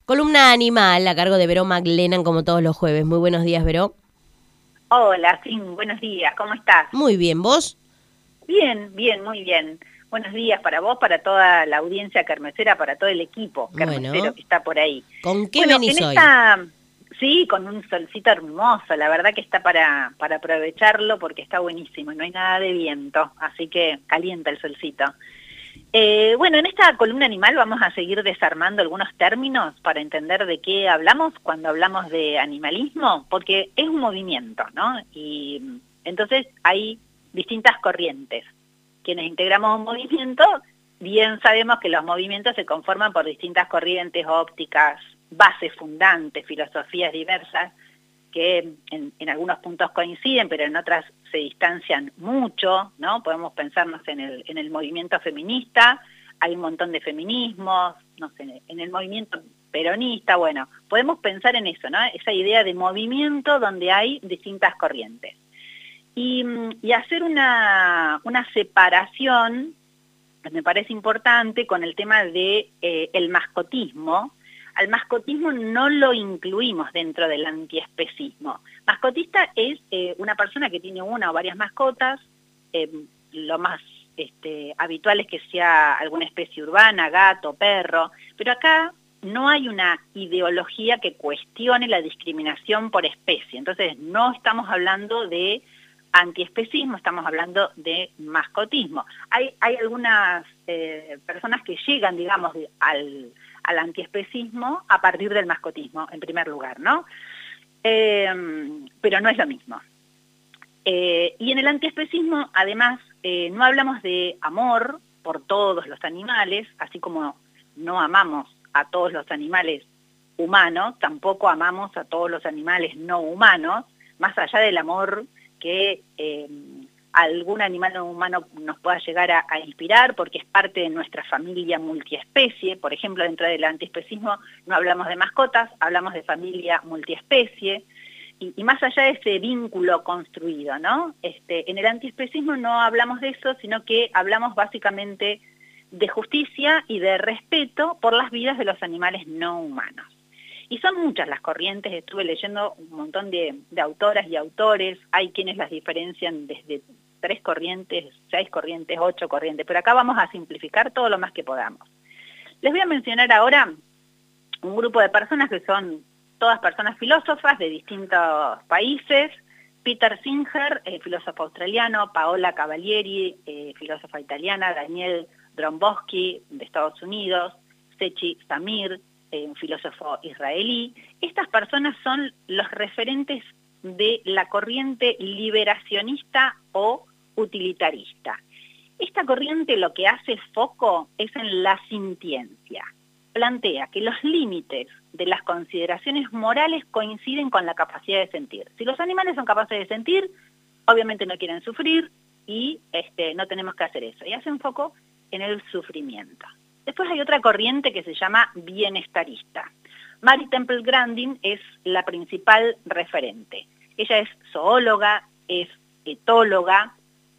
Columna Animal a cargo de Vero McLennan, como todos los jueves. Muy buenos días, Vero. Hola, sí, buenos días, ¿cómo estás? Muy bien, ¿vos? Bien, bien, muy bien. Buenos días para vos, para toda la audiencia kermesera, para todo el equipo kermesero Bueno, que está por ahí. ¿con qué Bueno, en venís hoy? esta, sí, con un solcito hermoso, la verdad que está para aprovecharlo porque está buenísimo, no hay nada de viento, así que calienta el solcito. Bueno, en esta columna animal vamos a seguir desarmando algunos términos para entender de qué hablamos cuando hablamos de animalismo, porque es un movimiento, ¿no? Y entonces hay distintas corrientes. Quienes integramos un movimiento, bien sabemos que los movimientos se conforman por distintas corrientes ópticas, bases fundantes, filosofías diversas, que en algunos puntos coinciden, pero en otras se distancian mucho, ¿no? Podemos pensarnos en el movimiento feminista, hay un montón de feminismos, no sé, en el movimiento peronista, bueno, podemos pensar en eso, ¿no? Esa idea de movimiento donde hay distintas corrientes. Y hacer una separación, me parece importante, con el tema de el mascotismo. Al mascotismo no lo incluimos dentro del antiespecismo. Mascotista es una persona que tiene una o varias mascotas, lo más habitual es que sea alguna especie urbana, gato, perro, pero acá no hay una ideología que cuestione la discriminación por especie, entonces no estamos hablando de antiespecismo, estamos hablando de mascotismo. Hay algunas personas que llegan, digamos, al antiespecismo a partir del mascotismo, en primer lugar, ¿no? Pero no es lo mismo. Y en el antiespecismo, además, no hablamos de amor por todos los animales, así como no amamos a todos los animales humanos, tampoco amamos a todos los animales no humanos, más allá del amor que algún animal no humano nos pueda llegar a inspirar porque es parte de nuestra familia multiespecie. Por ejemplo, dentro del antiespecismo no hablamos de mascotas, hablamos de familia multiespecie, y más allá de ese vínculo construido, ¿no? En el antiespecismo no hablamos de eso, sino que hablamos básicamente de justicia y de respeto por las vidas de los animales no humanos. Y son muchas las corrientes, estuve leyendo un montón de autoras y autores, hay quienes las diferencian desde 3 corrientes, 6 corrientes, 8 corrientes, pero acá vamos a simplificar todo lo más que podamos. Les voy a mencionar ahora un grupo de personas que son todas personas filósofas de distintos países: Peter Singer, filósofo australiano; Paola Cavalieri, filósofa italiana; Daniel Drombowski, de Estados Unidos; Sechi Samir, un filósofo israelí. Estas personas son los referentes de la corriente liberacionista o utilitarista. Esta corriente lo que hace foco es en la sintiencia. Plantea que los límites de las consideraciones morales coinciden con la capacidad de sentir. Si los animales son capaces de sentir, obviamente no quieren sufrir y no tenemos que hacer eso. Y hacen foco en el sufrimiento. Después hay otra corriente que se llama bienestarista. Mary Temple Grandin es la principal referente. Ella es zoóloga, es etóloga.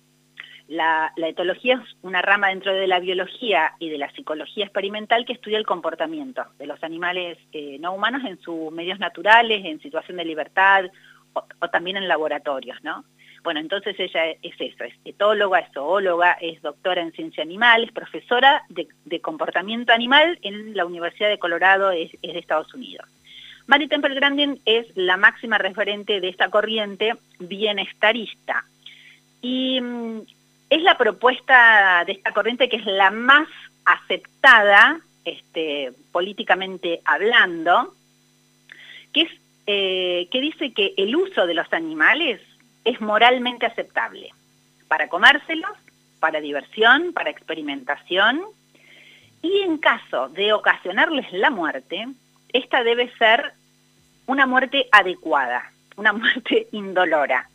La etología es una rama dentro de la biología y de la psicología experimental que estudia el comportamiento de los animales no humanos en sus medios naturales, en situación de libertad o también en laboratorios, ¿no? Bueno, entonces ella es eso, es etóloga, es zoóloga, es doctora en ciencia animal, es profesora de comportamiento animal en la Universidad de Colorado, es de Estados Unidos. Mary Temple Grandin es la máxima referente de esta corriente bienestarista. Y es la propuesta de esta corriente que es la más aceptada, políticamente hablando, que dice que el uso de los animales es moralmente aceptable para comérselos, para diversión, para experimentación, y en caso de ocasionarles la muerte, esta debe ser una muerte adecuada, una muerte indolora.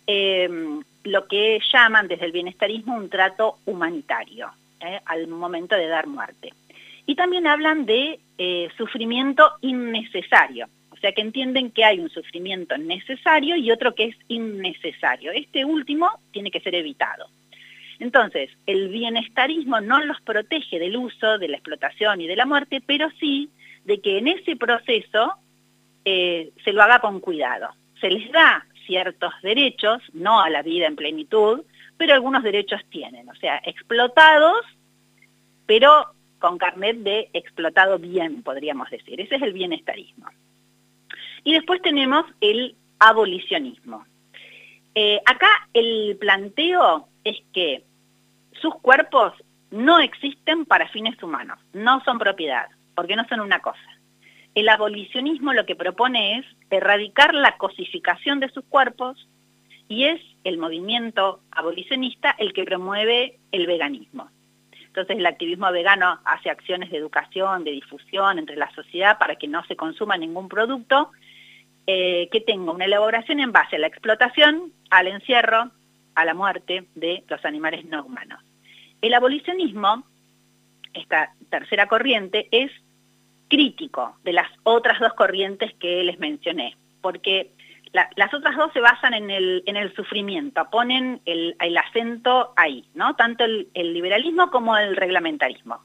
Lo que llaman desde el bienestarismo un trato humanitario al momento de dar muerte. Y también hablan de sufrimiento innecesario. O sea que entienden que hay un sufrimiento necesario y otro que es innecesario. Este último tiene que ser evitado. Entonces, el bienestarismo no los protege del uso, de la explotación y de la muerte, pero sí de que en ese proceso se lo haga con cuidado. Se les da ciertos derechos, no a la vida en plenitud, pero algunos derechos tienen, o sea, explotados, pero con carnet de explotado bien, podríamos decir. Ese es el bienestarismo. Y después tenemos el abolicionismo. Acá el planteo es que sus cuerpos no existen para fines humanos, no son propiedad, porque no son una cosa. El abolicionismo lo que propone es erradicar la cosificación de sus cuerpos y es el movimiento abolicionista el que promueve el veganismo. Entonces el activismo vegano hace acciones de educación, de difusión entre la sociedad para que no se consuma ningún producto que tenga una elaboración en base a la explotación, al encierro, a la muerte de los animales no humanos. El abolicionismo, esta tercera corriente, es crítico de las otras dos corrientes que les mencioné, porque las otras dos se basan en el sufrimiento, ponen el acento ahí, ¿no? Tanto el liberalismo como el reglamentarismo,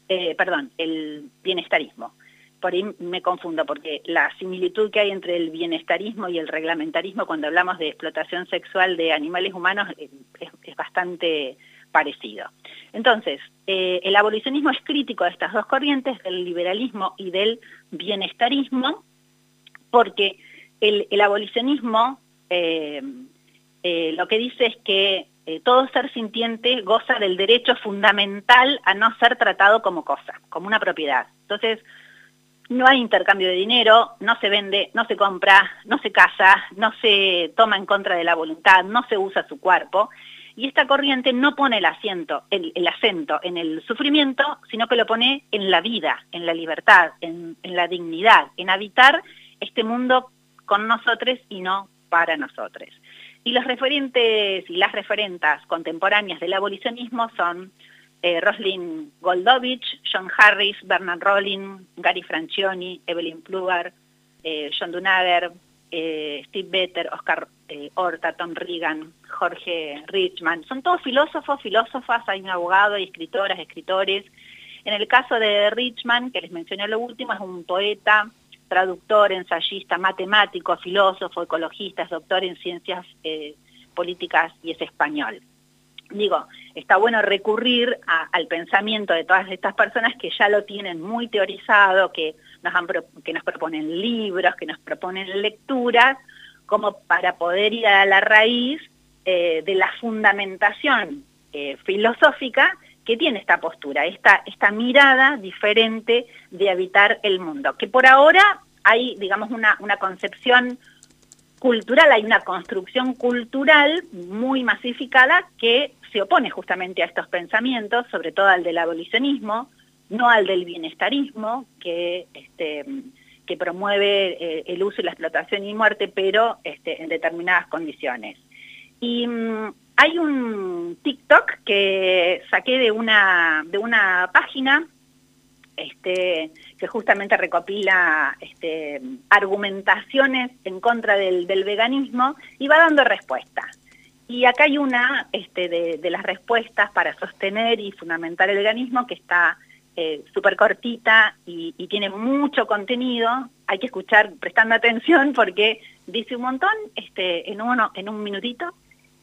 el bienestarismo. Por ahí me confundo, porque la similitud que hay entre el bienestarismo y el reglamentarismo cuando hablamos de explotación sexual de animales humanos es bastante parecido. Entonces, el abolicionismo es crítico de estas dos corrientes, del liberalismo y del bienestarismo, porque el abolicionismo lo que dice es que todo ser sintiente goza del derecho fundamental a no ser tratado como cosa, como una propiedad. Entonces, no hay intercambio de dinero, no se vende, no se compra, no se casa, no se toma en contra de la voluntad, no se usa su cuerpo. Y esta corriente no pone el acento en el sufrimiento, sino que lo pone en la vida, en la libertad, en la dignidad, en habitar este mundo con nosotros y no para nosotros. Y los referentes y las referentas contemporáneas del abolicionismo son Rosalind Goldovich, John Harris, Bernard Rollin, Gary Francioni, Evelyn Plugar, John Dunager, Steve Better, Oscar Horta, Tom Regan, Jorge Richman. Son todos filósofos, filósofas, hay un abogado, hay escritoras, escritores. En el caso de Richman, que les mencioné lo último, es un poeta, traductor, ensayista, matemático, filósofo, ecologista, es doctor en ciencias políticas y es español. Digo, está bueno recurrir al pensamiento de todas estas personas que ya lo tienen muy teorizado, que nos proponen libros, que nos proponen lecturas, como para poder ir a la raíz de la fundamentación filosófica que tiene esta postura, esta mirada diferente de habitar el mundo, que por ahora hay, digamos, una concepción cultural, hay una construcción cultural muy masificada que se opone justamente a estos pensamientos, sobre todo al del abolicionismo, no al del bienestarismo, que promueve el uso y la explotación y muerte, pero en determinadas condiciones. Y hay un TikTok que saqué de una página que justamente recopila argumentaciones en contra del veganismo y va dando respuestas. Y acá hay una de las respuestas para sostener y fundamentar el veganismo que está súper cortita y tiene mucho contenido. Hay que escuchar prestando atención porque dice un montón en un minutito.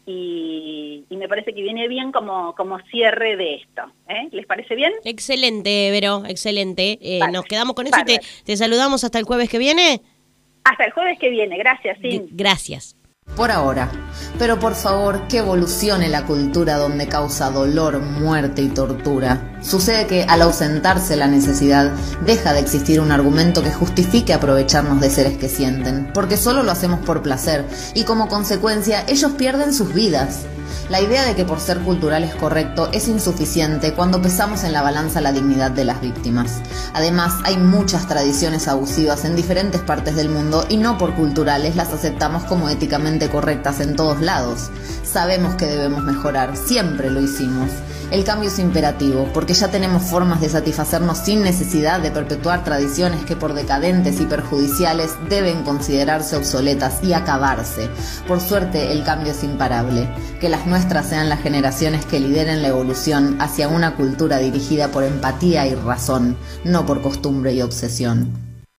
Y me parece que viene bien como cierre de esto. ¿Les parece bien? Excelente, Vero, excelente. Nos quedamos con eso Bárbaro. y te saludamos hasta el jueves que viene. Hasta el jueves que viene, gracias, sí. Gracias. Por ahora. Pero por favor, que evolucione la cultura donde causa dolor, muerte y tortura. Sucede que al ausentarse la necesidad, deja de existir un argumento que justifique aprovecharnos de seres que sienten, porque solo lo hacemos por placer, y como consecuencia, ellos pierden sus vidas. La idea de que por ser cultural es correcto es insuficiente cuando pesamos en la balanza la dignidad de las víctimas. Además, hay muchas tradiciones abusivas en diferentes partes del mundo y no por culturales las aceptamos como éticamente correctas en todos lados. Sabemos que debemos mejorar, siempre lo hicimos. El cambio es imperativo, porque ya tenemos formas de satisfacernos sin necesidad de perpetuar tradiciones que por decadentes y perjudiciales deben considerarse obsoletas y acabarse. Por suerte, el cambio es imparable. Que las nuestras sean las generaciones que lideren la evolución hacia una cultura dirigida por empatía y razón, no por costumbre y obsesión.